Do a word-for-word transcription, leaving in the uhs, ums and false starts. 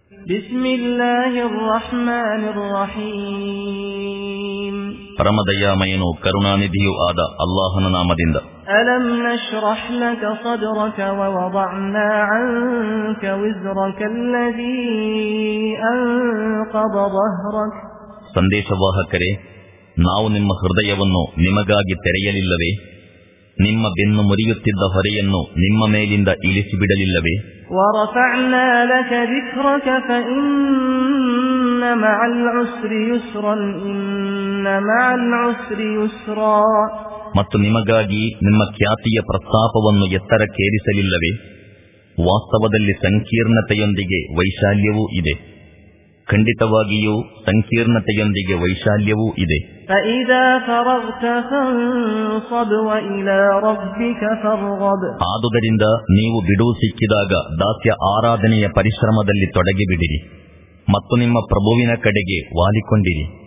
ಬಿಸ್ಮಿಲ್ಲಾಹಿರ್ ರಹ್ಮಾನಿರ್ ರಹೀಮ್. ಪರಮದಯಾಮಯನು ಕರುಣಾನಿಧಿಯೂ ಆದ ಅಲ್ಲಾಹನ ನಾಮದಿಂದ. ಅಲಂ ನಶ್ರಹ್ ಲಕ ಸದ್ರಕ ವವದಅನಾ ಅನ್ಕ ವಿಜ್ರಕ ಅಲ್ಲದೀ ಅನ್ಕದ ظهرك. ಸಂದೇಶವಾಹಕರೇ, ನಾವು ನಿಮ್ಮ ಹೃದಯವನ್ನು ನಿಮಗಾಗಿ ತೆರೆಯಲಿಲ್ಲವೇ? ನಿಮ್ಮ ಬೆನ್ನು ಮುರಿಯುತ್ತಿದ್ದ ಹೊರೆಯನ್ನು ನಿಮ್ಮ ಮೇಲಿಂದ ಇಳಿಸಿಬಿಡಲಿಲ್ಲವೇ? ವರಫಅನಾ ಲಕ ذಿಕ್ರಕ ಫಇನ್ನ ಮಅಲ್ ಉಸ್ರಿ ಯುಸ್ರನ್ ಇನ್ನ ಮಅಲ್ ಉಸ್ರಿ ಯುಸ್ರಾ. ಮತ್ತು ನಿಮಗಾಗಿ ನಿಮ್ಮ ಖ್ಯಾತಿಯ ಪ್ರಸ್ತಾಪವನ್ನು ಎತ್ತರಕ್ಕೇರಿಸಲಿಲ್ಲವೇ? ವಾಸ್ತವದಲ್ಲಿ ಸಂಕೀರ್ಣತೆಯೊಂದಿಗೆ ವೈಶಾಲ್ಯವೂ ಇದೆ. ಖಂಡಿತವಾಗಿಯೂ ಸಂಕೀರ್ಣತೆಯೊಂದಿಗೆ ವೈಶಾಲ್ಯವೂ ಇದೆ. ಆದುದರಿಂದ ನೀವು ಬಿಡುವು ಸಿಕ್ಕಿದಾಗ ದಾಸ್ಯ ಆರಾಧನೆಯ ಪರಿಶ್ರಮದಲ್ಲಿ ತೊಡಗಿಬಿಡಿರಿ ಮತ್ತು ನಿಮ್ಮ ಪ್ರಭುವಿನ ಕಡೆಗೆ ವಾಲಿಕೊಂಡಿರಿ.